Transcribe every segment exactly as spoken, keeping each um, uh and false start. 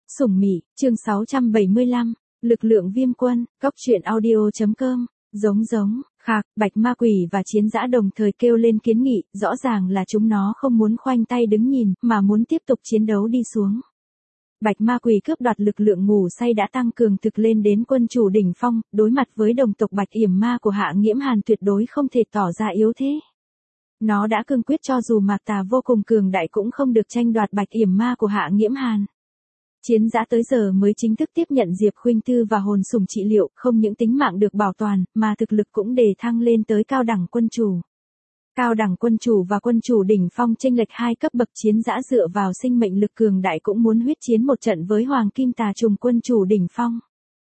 Sủng Mị, chương sáu trăm bảy mươi lăm, lực lượng viêm quân, cóc truyện audio.com, giống giống, khạc, bạch ma quỷ và chiến dã đồng thời kêu lên kiến nghị, rõ ràng là chúng nó không muốn khoanh tay đứng nhìn, mà muốn tiếp tục chiến đấu đi xuống. Bạch ma quỷ cướp đoạt lực lượng ngủ say đã tăng cường thực lên đến quân chủ đỉnh phong, đối mặt với đồng tộc Bạch Yểm Ma của Hạ Nghiễm Hàn tuyệt đối không thể tỏ ra yếu thế. Nó đã cương quyết cho dù Mạc Tà vô cùng cường đại cũng không được tranh đoạt Bạch Yểm Ma của Hạ Nghiễm Hàn. Chiến dã tới giờ mới chính thức tiếp nhận Diệp Khuynh Tư và hồn sủng trị liệu, không những tính mạng được bảo toàn, mà thực lực cũng đề thăng lên tới cao đẳng quân chủ. Cao đẳng quân chủ và quân chủ đỉnh phong chênh lệch hai cấp bậc, chiến dã dựa vào sinh mệnh lực cường đại cũng muốn huyết chiến một trận với Hoàng Kim Tà Trùng quân chủ đỉnh phong.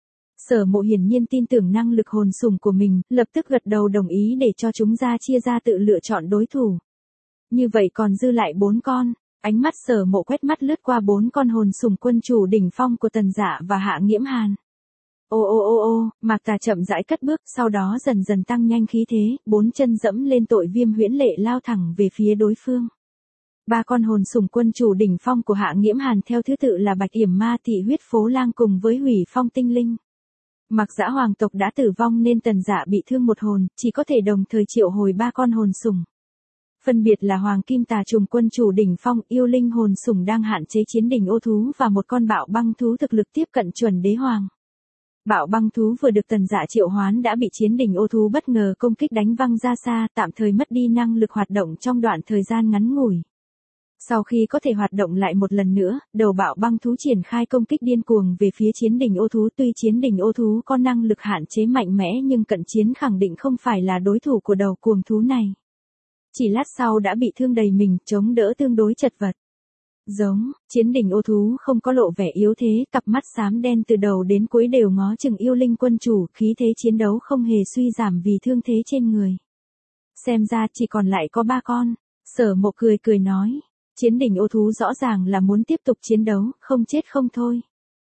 Sở Mộ hiển nhiên tin tưởng năng lực hồn sủng của mình, lập tức gật đầu đồng ý để cho chúng ra chia ra tự lựa chọn đối thủ. Như vậy còn dư lại bốn con. Ánh mắt Sở Mộ quét mắt lướt qua bốn con hồn sủng quân chủ đỉnh phong của Tần Dạ và Hạ Nghiễm Hàn. Ô ô ô ô, Mạc Tà chậm rãi cất bước, sau đó dần dần tăng nhanh khí thế, bốn chân dẫm lên tội viêm huyễn lệ lao thẳng về phía đối phương. Ba con hồn sủng quân chủ đỉnh phong của Hạ Nghiễm Hàn theo thứ tự là Bạch Yểm Ma, Thị Huyết Phố Lang cùng với Hủy Phong Tinh Linh. Mặc dã hoàng tộc đã tử vong nên Tần Dạ bị thương một hồn, chỉ có thể đồng thời triệu hồi ba con hồn sủng. Phân biệt là Hoàng Kim Tà Trùng quân chủ đỉnh phong, yêu linh hồn sủng đang hạn chế chiến đỉnh ô thú và một con bạo băng thú thực lực tiếp cận chuẩn đế hoàng. Bạo băng thú vừa được Tần Dạ triệu hoán đã bị chiến đỉnh ô thú bất ngờ công kích đánh văng ra xa, tạm thời mất đi năng lực hoạt động trong đoạn thời gian ngắn ngủi. Sau khi có thể hoạt động lại một lần nữa, đầu bạo băng thú triển khai công kích điên cuồng về phía chiến đỉnh ô thú. Tuy chiến đỉnh ô thú có năng lực hạn chế mạnh mẽ nhưng cận chiến khẳng định không phải là đối thủ của đầu cuồng thú này. Chỉ lát sau đã bị thương đầy mình, chống đỡ tương đối chật vật. Giống, chiến đỉnh ô thú không có lộ vẻ yếu thế, cặp mắt xám đen từ đầu đến cuối đều ngó chừng yêu linh quân chủ, khí thế chiến đấu không hề suy giảm vì thương thế trên người. Xem ra chỉ còn lại có ba con. Sở Mộ cười cười nói, chiến đỉnh ô thú rõ ràng là muốn tiếp tục chiến đấu, không chết không thôi.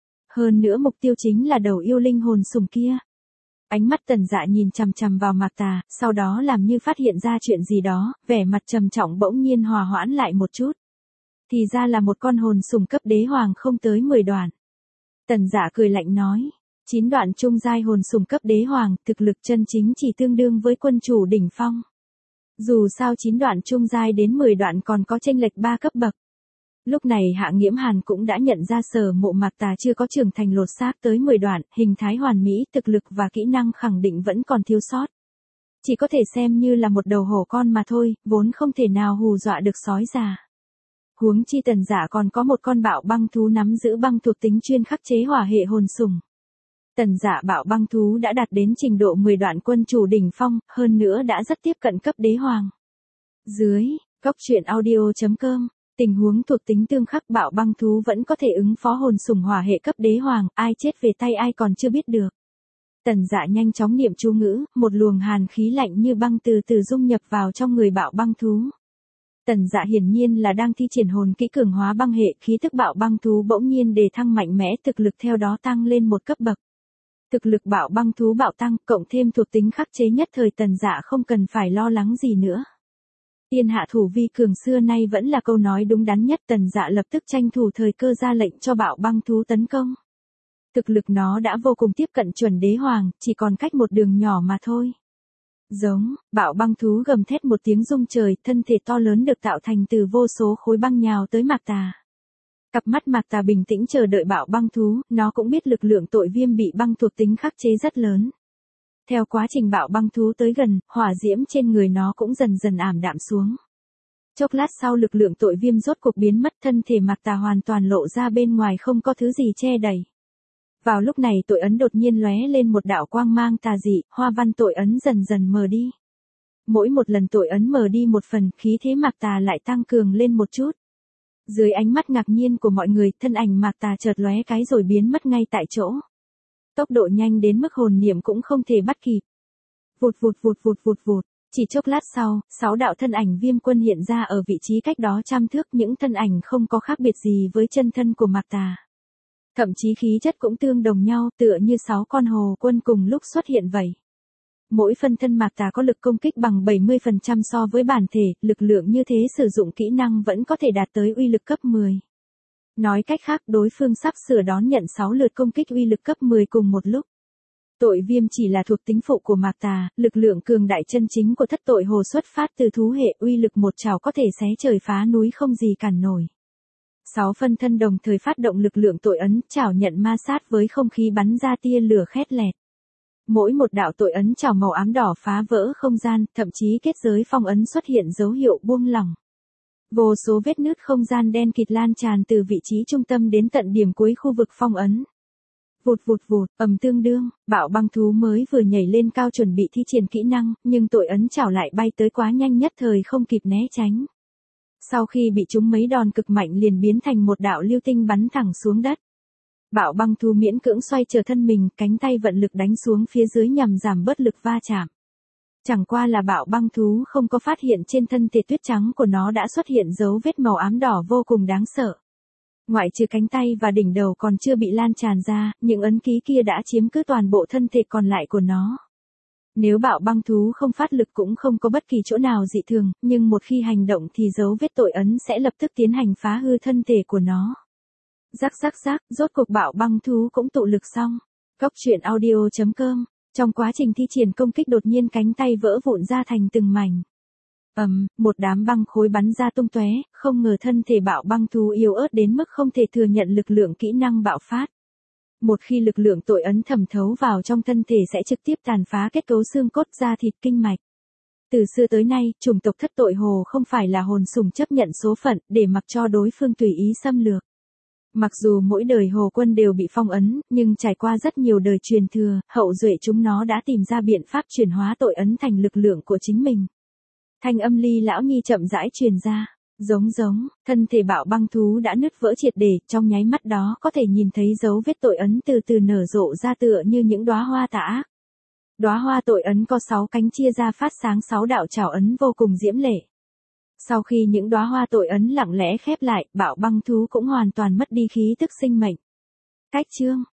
Hơn nữa mục tiêu chính là đầu yêu linh hồn sủng kia. Ánh mắt Tần Dạ nhìn chằm chằm vào Mạc Tà, sau đó làm như phát hiện ra chuyện gì đó, vẻ mặt trầm trọng bỗng nhiên hòa hoãn lại một chút. Thì ra là một con hồn sủng cấp đế hoàng không tới mười đoạn. Tần Dạ cười lạnh nói, chín đoạn trung giai hồn sủng cấp đế hoàng, thực lực chân chính chỉ tương đương với quân chủ đỉnh phong. Dù sao chín đoạn trung giai đến mười đoạn còn có chênh lệch ba cấp bậc. Lúc này Hạ Nghiễm Hàn cũng đã nhận ra Sở Mộ Mạc Tà chưa có trưởng thành lột xác tới mười đoạn, hình thái hoàn mỹ, thực lực và kỹ năng khẳng định vẫn còn thiếu sót. Chỉ có thể xem như là một đầu hổ con mà thôi, vốn không thể nào hù dọa được sói già. Huống chi Tần Dạ còn có một con bạo băng thú nắm giữ băng thuộc tính chuyên khắc chế hỏa hệ hồn sủng. Tần Dạ bạo băng thú đã đạt đến trình độ mười đoạn quân chủ đỉnh phong, hơn nữa đã rất tiếp cận cấp đế hoàng. Dưới, cóc truyện audio.com, tình huống thuộc tính tương khắc bạo băng thú vẫn có thể ứng phó hồn sủng hỏa hệ cấp đế hoàng, ai chết về tay ai còn chưa biết được. Tần Dạ nhanh chóng niệm chú ngữ, một luồng hàn khí lạnh như băng từ từ dung nhập vào trong người bạo băng thú. Tần Dạ hiển nhiên là đang thi triển hồn kỹ cường hóa băng hệ, khí tức bạo băng thú bỗng nhiên đề thăng mạnh mẽ, thực lực theo đó tăng lên một cấp bậc. Thực lực bạo băng thú bạo tăng, cộng thêm thuộc tính khắc chế nhất thời, Tần Dạ không cần phải lo lắng gì nữa. Tiên hạ thủ vi cường xưa nay vẫn là câu nói đúng đắn nhất. Tần Dạ lập tức tranh thủ thời cơ ra lệnh cho bạo băng thú tấn công. Thực lực nó đã vô cùng tiếp cận chuẩn đế hoàng, chỉ còn cách một đường nhỏ mà thôi. Giống, bạo băng thú gầm thét một tiếng rung trời, thân thể to lớn được tạo thành từ vô số khối băng nhào tới Mạc Tà. Cặp mắt Mạc Tà bình tĩnh chờ đợi bạo băng thú, nó cũng biết lực lượng tội viêm bị băng thuộc tính khắc chế rất lớn. Theo quá trình bạo băng thú tới gần, hỏa diễm trên người nó cũng dần dần ảm đạm xuống. Chốc lát sau lực lượng tội viêm rốt cuộc biến mất, thân thể Mạc Tà hoàn toàn lộ ra bên ngoài, không có thứ gì che đậy. Vào lúc này tội ấn đột nhiên lóe lên một đạo quang mang tà dị, hoa văn tội ấn dần dần mờ đi. Mỗi một lần tội ấn mờ đi một phần, khí thế Mạc Tà lại tăng cường lên một chút. Dưới ánh mắt ngạc nhiên của mọi người, thân ảnh Mạc Tà chợt lóe cái rồi biến mất ngay tại chỗ. Tốc độ nhanh đến mức hồn niệm cũng không thể bắt kịp. Vụt vụt vụt vụt vụt vụt, chỉ chốc lát sau, sáu đạo thân ảnh viêm quân hiện ra ở vị trí cách đó trăm thước, những thân ảnh không có khác biệt gì với chân thân của Mạc Tà. Thậm chí khí chất cũng tương đồng nhau, tựa như sáu con hồ quân cùng lúc xuất hiện vậy. Mỗi phân thân Mạc Tà có lực công kích bằng bảy mươi phần trăm so với bản thể, lực lượng như thế sử dụng kỹ năng vẫn có thể đạt tới uy lực cấp mười. Nói cách khác đối phương sắp sửa đón nhận sáu lượt công kích uy lực cấp mười cùng một lúc. Tội viêm chỉ là thuộc tính phụ của Mạc Tà, lực lượng cường đại chân chính của thất tội hồ xuất phát từ thú hệ, uy lực một trảo có thể xé trời phá núi không gì cản nổi. Sáu phân thân đồng thời phát động lực lượng tội ấn, chảo nhận ma sát với không khí bắn ra tia lửa khét lẹt. Mỗi một đạo tội ấn chảo màu ám đỏ phá vỡ không gian, thậm chí kết giới phong ấn xuất hiện dấu hiệu buông lỏng. Vô số vết nứt không gian đen kịt lan tràn từ vị trí trung tâm đến tận điểm cuối khu vực phong ấn. Vụt vụt vụt, ầm tương đương, bạo băng thú mới vừa nhảy lên cao chuẩn bị thi triển kỹ năng, nhưng tội ấn chảo lại bay tới quá nhanh nhất thời không kịp né tránh. Sau khi bị trúng mấy đòn cực mạnh liền biến thành một đạo lưu tinh bắn thẳng xuống đất. Bạo băng thú miễn cưỡng xoay trở thân mình, cánh tay vận lực đánh xuống phía dưới nhằm giảm bớt lực va chạm. Chẳng qua là bạo băng thú không có phát hiện trên thân thể tuyết trắng của nó đã xuất hiện dấu vết màu ám đỏ vô cùng đáng sợ. Ngoại trừ cánh tay và đỉnh đầu còn chưa bị lan tràn ra, những ấn ký kia đã chiếm cứ toàn bộ thân thể còn lại của nó. Nếu bạo băng thú không phát lực cũng không có bất kỳ chỗ nào dị thường, nhưng một khi hành động thì dấu vết tội ấn sẽ lập tức tiến hành phá hư thân thể của nó. Rắc rắc rắc, rốt cuộc bạo băng thú cũng tụ lực xong. Cốc truyện audio chấm com. Trong quá trình thi triển công kích đột nhiên cánh tay vỡ vụn ra thành từng mảnh. Ầm, um, một đám băng khối bắn ra tung tóe, không ngờ thân thể bạo băng thú yếu ớt đến mức không thể thừa nhận lực lượng kỹ năng bạo phát. Một khi lực lượng tội ấn thẩm thấu vào trong thân thể sẽ trực tiếp tàn phá kết cấu xương cốt da thịt kinh mạch. Từ xưa tới nay, chủng tộc thất tội hồ không phải là hồn sùng chấp nhận số phận để mặc cho đối phương tùy ý xâm lược. Mặc dù mỗi đời hồ quân đều bị phong ấn, nhưng trải qua rất nhiều đời truyền thừa, hậu duệ chúng nó đã tìm ra biện pháp chuyển hóa tội ấn thành lực lượng của chính mình. Thanh âm Ly lão nhi chậm rãi truyền ra, giống giống, thân thể bạo băng thú đã nứt vỡ triệt để, trong nháy mắt đó có thể nhìn thấy dấu vết tội ấn từ từ nở rộ ra tựa như những đóa hoa tà ác. Đóa hoa tội ấn có sáu cánh chia ra phát sáng sáu đạo trảo ấn vô cùng diễm lệ. Sau khi những đóa hoa tội ấn lặng lẽ khép lại, bạo băng thú cũng hoàn toàn mất đi khí tức sinh mệnh. Cách chương